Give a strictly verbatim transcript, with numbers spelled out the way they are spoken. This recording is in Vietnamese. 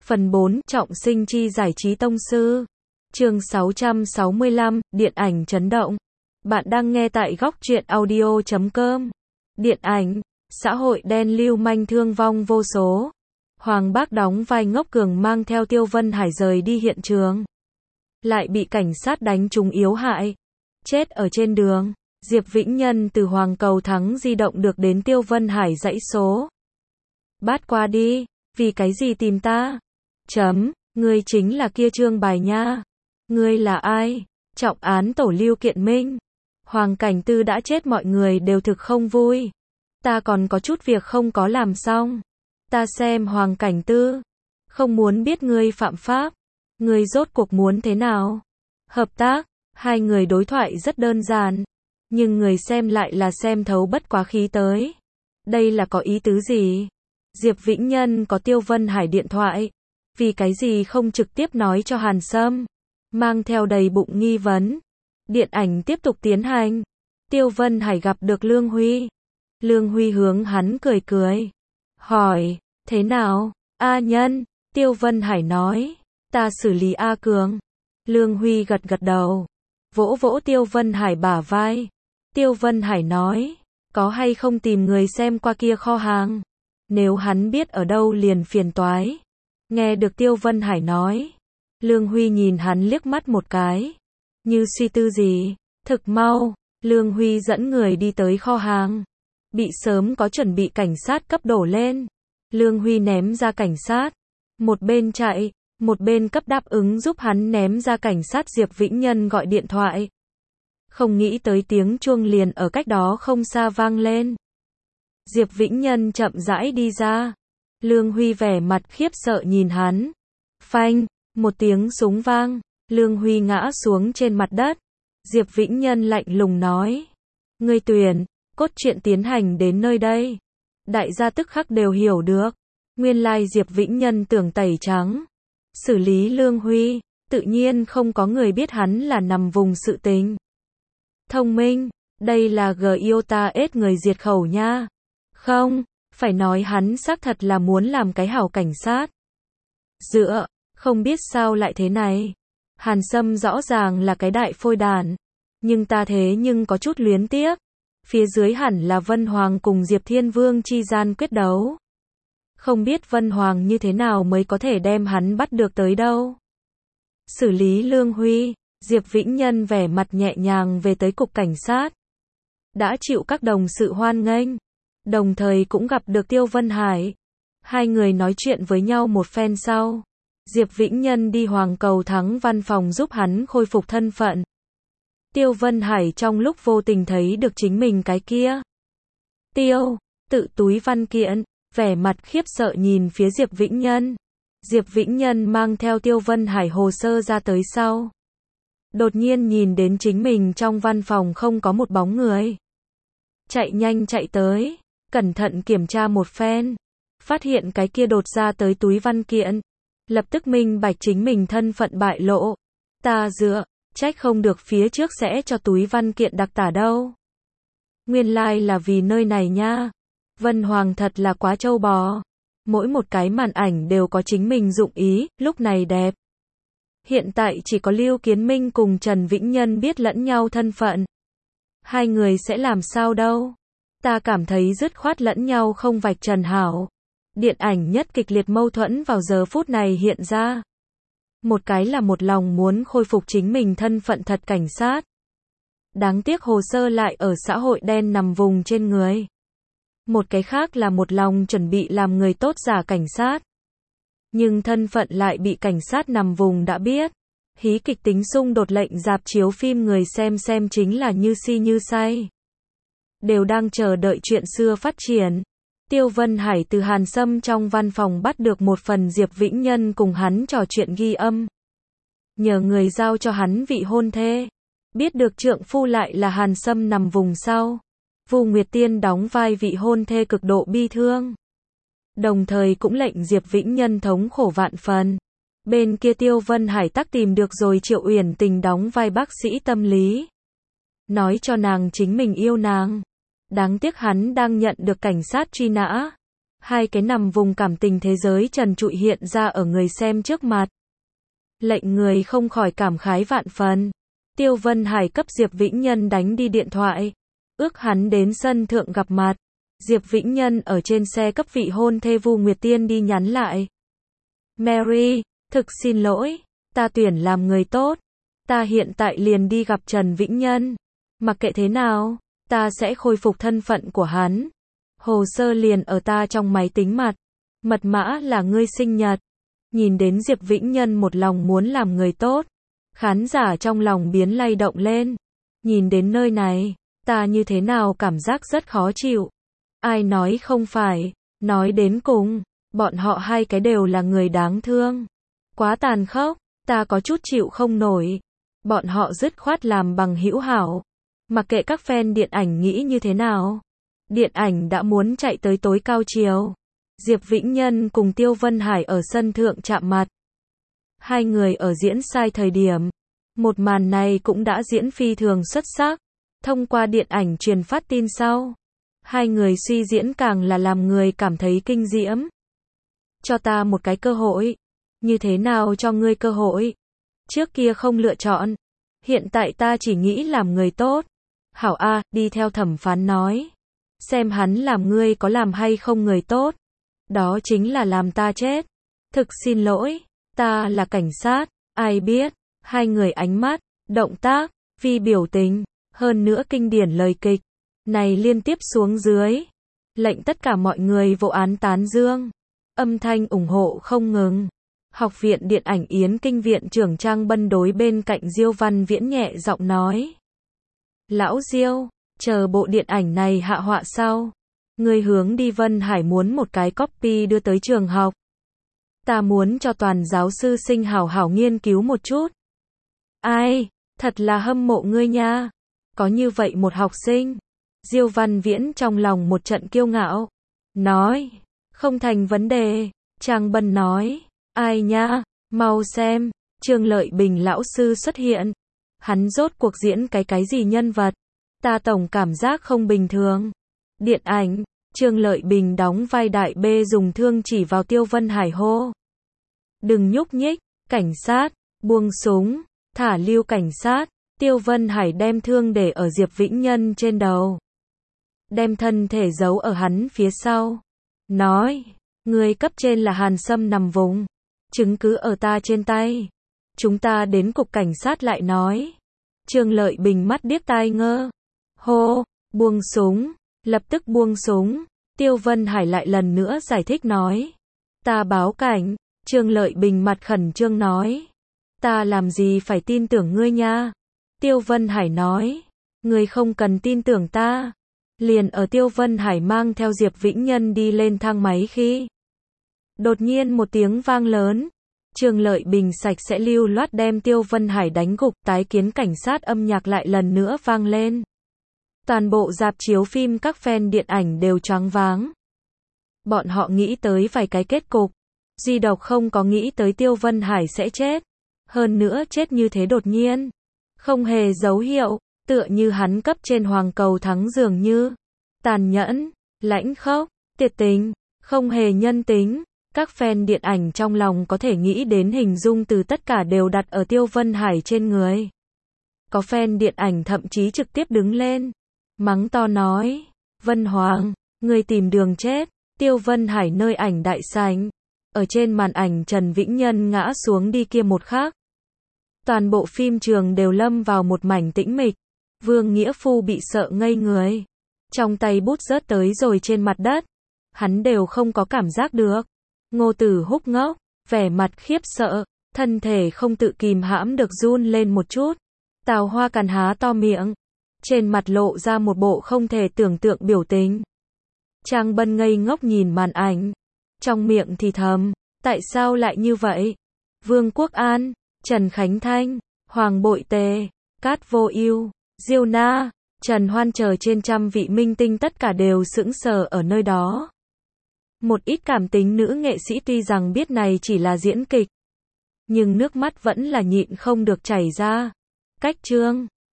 Phần bốn, Trọng sinh chi giải trí tông sư. Chương sáu trăm sáu mươi lăm, Điện ảnh chấn động. Bạn đang nghe tại góc truyện audio chấm com. Điện ảnh, xã hội đen lưu manh thương vong vô số. Hoàng Bác đóng vai Ngốc Cường mang theo Tiêu Vân Hải rời đi hiện trường. Lại bị cảnh sát đánh trúng yếu hại. Chết ở trên đường. Diệp Vĩnh Nhân từ Hoàng Cầu Thắng di động được đến Tiêu Vân Hải dãy số. Bắt qua đi, vì cái gì tìm ta? Chấm, ngươi chính là kia Trương Bài nha. Ngươi là ai? Trọng án tổ Lưu kiện minh. Hoàng Cảnh Tư đã chết, mọi người đều thực không vui. Ta còn có chút việc không có làm xong. Ta xem Hoàng Cảnh Tư. Không muốn biết ngươi phạm pháp. Ngươi rốt cuộc muốn thế nào? Hợp tác, hai người đối thoại rất đơn giản. Nhưng người xem lại là xem thấu bất quá khí tới. Đây là có ý tứ gì? Diệp Vĩnh Nhân có Tiêu Vân Hải điện thoại. Vì cái gì không trực tiếp nói cho Hàn Sâm? Mang theo đầy bụng nghi vấn. Điện ảnh tiếp tục tiến hành. Tiêu Vân Hải gặp được Lương Huy. Lương Huy hướng hắn cười cười. Hỏi, thế nào? A Nhân, Tiêu Vân Hải nói. Ta xử lý A Cường. Lương Huy gật gật đầu. Vỗ vỗ Tiêu Vân Hải bả vai. Tiêu Vân Hải nói. Có hay không tìm người xem qua kia kho hàng? Nếu hắn biết ở đâu liền phiền toái. Nghe được Tiêu Vân Hải nói. Lương Huy nhìn hắn liếc mắt một cái. Như suy tư gì. Thực mau, Lương Huy dẫn người đi tới kho hàng. Bị sớm có chuẩn bị cảnh sát cấp đổ lên. Lương Huy ném ra cảnh sát. Một bên chạy, một bên cấp đáp ứng giúp hắn ném ra cảnh sát. Diệp Vĩnh Nhân gọi điện thoại. Không nghĩ tới tiếng chuông liền ở cách đó không xa vang lên. Diệp Vĩnh Nhân chậm rãi đi ra. Lương Huy vẻ mặt khiếp sợ nhìn hắn. Phanh, một tiếng súng vang. Lương Huy ngã xuống trên mặt đất. Diệp Vĩnh Nhân lạnh lùng nói. Ngươi tuyển, cốt truyện tiến hành đến nơi đây. Đại gia tức khắc đều hiểu được. Nguyên lai Diệp Vĩnh Nhân tưởng tẩy trắng. Xử lý Lương Huy, tự nhiên không có người biết hắn là nằm vùng sự tình. Thông minh, đây là G I O T A S người diệt khẩu nha. Không, phải nói hắn xác thật là muốn làm cái hảo cảnh sát. Dựa, không biết sao lại thế này. Hàn Sâm rõ ràng là cái đại phôi đản. Nhưng ta thế nhưng có chút luyến tiếc. Phía dưới hẳn là Vân Hoàng cùng Diệp Thiên Vương chi gian quyết đấu. Không biết Vân Hoàng như thế nào mới có thể đem hắn bắt được tới đâu. Xử lý Lương Huy, Diệp Vĩnh Nhân vẻ mặt nhẹ nhàng về tới cục cảnh sát. Đã chịu các đồng sự hoan nghênh. Đồng thời cũng gặp được Tiêu Vân Hải. Hai người nói chuyện với nhau một phen sau. Diệp Vĩnh Nhân đi Hoàng Cầu Thắng văn phòng giúp hắn khôi phục thân phận. Tiêu Vân Hải trong lúc vô tình thấy được chính mình cái kia. Tiêu, tự túi văn kiện, vẻ mặt khiếp sợ nhìn phía Diệp Vĩnh Nhân. Diệp Vĩnh Nhân mang theo Tiêu Vân Hải hồ sơ ra tới sau. Đột nhiên nhìn đến chính mình trong văn phòng không có một bóng người. Chạy nhanh chạy tới, cẩn thận kiểm tra một phen. Phát hiện cái kia đột ra tới túi văn kiện. Lập tức minh bạch chính mình thân phận bại lộ. Ta dựa, trách không được phía trước sẽ cho túi văn kiện đặc tả đâu. Nguyên lai like là vì nơi này nha. Vân Hoàng thật là quá trâu bò. Mỗi một cái màn ảnh đều có chính mình dụng ý, lúc này đẹp. Hiện tại chỉ có Lưu Kiến Minh cùng Trần Vĩnh Nhân biết lẫn nhau thân phận. Hai người sẽ làm sao đâu. Ta cảm thấy dứt khoát lẫn nhau không vạch trần hảo. Điện ảnh nhất kịch liệt mâu thuẫn vào giờ phút này hiện ra. Một cái là một lòng muốn khôi phục chính mình thân phận thật cảnh sát. Đáng tiếc hồ sơ lại ở xã hội đen nằm vùng trên người. Một cái khác là một lòng chuẩn bị làm người tốt giả cảnh sát. Nhưng thân phận lại bị cảnh sát nằm vùng đã biết. Hí kịch tính xung đột lệnh rạp chiếu phim người xem xem chính là như si như say. Đều đang chờ đợi chuyện xưa phát triển. Tiêu Vân Hải từ Hàn Sâm trong văn phòng bắt được một phần Diệp Vĩnh Nhân cùng hắn trò chuyện ghi âm. Nhờ người giao cho hắn vị hôn thê. Biết được trượng phu lại là Hàn Sâm nằm vùng sau. Vu Nguyệt Tiên đóng vai vị hôn thê cực độ bi thương. Đồng thời cũng lệnh Diệp Vĩnh Nhân thống khổ vạn phần. Bên kia Tiêu Vân Hải tắc tìm được rồi Triệu Uyển Tình đóng vai bác sĩ tâm lý. Nói cho nàng chính mình yêu nàng. Đáng tiếc hắn đang nhận được cảnh sát truy nã. Hai cái nằm vùng cảm tình thế giới trần trụi hiện ra ở người xem trước mặt. Lệnh người không khỏi cảm khái vạn phần. Tiêu Vân Hải cấp Diệp Vĩnh Nhân đánh đi điện thoại. Ước hắn đến sân thượng gặp mặt. Diệp Vĩnh Nhân ở trên xe cấp vị hôn thê Vu Nguyệt Tiên đi nhắn lại. Mary, thực xin lỗi, ta tuyển làm người tốt. Ta hiện tại liền đi gặp Trần Vĩnh Nhân. Mặc kệ thế nào, ta sẽ khôi phục thân phận của hắn. Hồ sơ liền ở ta trong máy tính mặt. Mật mã là ngươi sinh nhật. Nhìn đến Diệp Vĩnh Nhân một lòng muốn làm người tốt. Khán giả trong lòng biến lay động lên. Nhìn đến nơi này, ta như thế nào cảm giác rất khó chịu. Ai nói không phải, nói đến cùng, bọn họ hai cái đều là người đáng thương. Quá tàn khốc, ta có chút chịu không nổi. Bọn họ dứt khoát làm bằng hữu hảo. Mặc kệ các fan điện ảnh nghĩ như thế nào. Điện ảnh đã muốn chạy tới tối cao chiều. Diệp Vĩnh Nhân cùng Tiêu Vân Hải ở sân thượng chạm mặt. Hai người ở diễn sai thời điểm. Một màn này cũng đã diễn phi thường xuất sắc. Thông qua điện ảnh truyền phát tin sau. Hai người suy diễn càng là làm người cảm thấy kinh diễm. Cho ta một cái cơ hội. Như thế nào cho ngươi cơ hội? Trước kia không lựa chọn. Hiện tại ta chỉ nghĩ làm người tốt. Hảo A, đi theo thẩm phán nói. Xem hắn làm ngươi có làm hay không người tốt. Đó chính là làm ta chết. Thực xin lỗi, ta là cảnh sát. Ai biết, hai người ánh mắt, động tác, vi biểu tình, hơn nữa kinh điển lời kịch. Này liên tiếp xuống dưới. Lệnh tất cả mọi người vô án tán dương. Âm thanh ủng hộ không ngừng. Học viện điện ảnh Yến Kinh viện trưởng Trang Bân đối bên cạnh Diêu Văn Viễn nhẹ giọng nói. Lão Diêu, chờ bộ điện ảnh này hạ họa sau. Người hướng đi Vân Hải muốn một cái copy đưa tới trường học. Ta muốn cho toàn giáo sư sinh hảo hảo nghiên cứu một chút. Ai, thật là hâm mộ ngươi nha. Có như vậy một học sinh. Diêu Văn Viễn trong lòng một trận kiêu ngạo. Nói, không thành vấn đề. Trang Bân nói, ai nha, mau xem, Trương Lợi Bình lão sư xuất hiện. Hắn rốt cuộc diễn cái cái gì nhân vật? Ta tổng cảm giác không bình thường. Điện ảnh, Trương Lợi Bình đóng vai đại bê dùng thương chỉ vào Tiêu Vân Hải hô. Đừng nhúc nhích, cảnh sát, buông súng, thả lưu cảnh sát. Tiêu Vân Hải đem thương để ở Diệp Vĩnh Nhân trên đầu. Đem thân thể giấu ở hắn phía sau. Nói, người cấp trên là Hàn Sâm nằm vùng. Chứng cứ ở ta trên tay. Chúng ta đến cục cảnh sát lại nói. Trương Lợi Bình mắt điếc tai ngơ. Hô, buông súng, lập tức buông súng. Tiêu Vân Hải lại lần nữa giải thích nói. Ta báo cảnh. Trương Lợi Bình mặt khẩn trương nói. Ta làm gì phải tin tưởng ngươi nha. Tiêu Vân Hải nói. Ngươi không cần tin tưởng ta. Liền ở Tiêu Vân Hải mang theo Diệp Vĩnh Nhân đi lên thang máy khi. Đột nhiên một tiếng vang lớn. Trương Lợi Bình sạch sẽ lưu loát đem Tiêu Vân Hải đánh gục. Tái kiến cảnh sát âm nhạc lại lần nữa vang lên. Toàn bộ rạp chiếu phim các fan điện ảnh đều choáng váng. Bọn họ nghĩ tới vài cái kết cục. Duy độc không có nghĩ tới Tiêu Vân Hải sẽ chết. Hơn nữa chết như thế đột nhiên. Không hề dấu hiệu, tựa như hắn cấp trên hoàng cầu thắng dường như. Tàn nhẫn, lãnh khốc, tuyệt tình, không hề nhân tính. Các fan điện ảnh trong lòng có thể nghĩ đến hình dung từ tất cả đều đặt ở Tiêu Vân Hải trên người. Có fan điện ảnh thậm chí trực tiếp đứng lên. Mắng to nói, Vân Hoàng, người tìm đường chết. Tiêu Vân Hải nơi ảnh đại sảnh. Ở trên màn ảnh Trần Vĩnh Nhân ngã xuống đi kia một khắc. Toàn bộ phim trường đều lâm vào một mảnh tĩnh mịch. Vương Nghĩa Phu bị sợ ngây người. Trong tay bút rớt tới rồi trên mặt đất. Hắn đều không có cảm giác được. Ngô Tử Húc ngốc, vẻ mặt khiếp sợ, thân thể không tự kìm hãm được run lên một chút. Tào Hoa Càn há to miệng. Trên mặt lộ ra một bộ không thể tưởng tượng biểu tình. Trang Bân ngây ngốc nhìn màn ảnh. Trong miệng thì thầm, tại sao lại như vậy? Vương Quốc An, Trần Khánh Thanh, Hoàng Bội Tề, Cát Vô Ưu, Diêu Na, Trần Hoan chờ trên trăm vị minh tinh tất cả đều sững sờ ở nơi đó. Một ít cảm tính nữ nghệ sĩ tuy rằng biết này chỉ là diễn kịch, nhưng nước mắt vẫn là nhịn không được chảy ra. Cách chương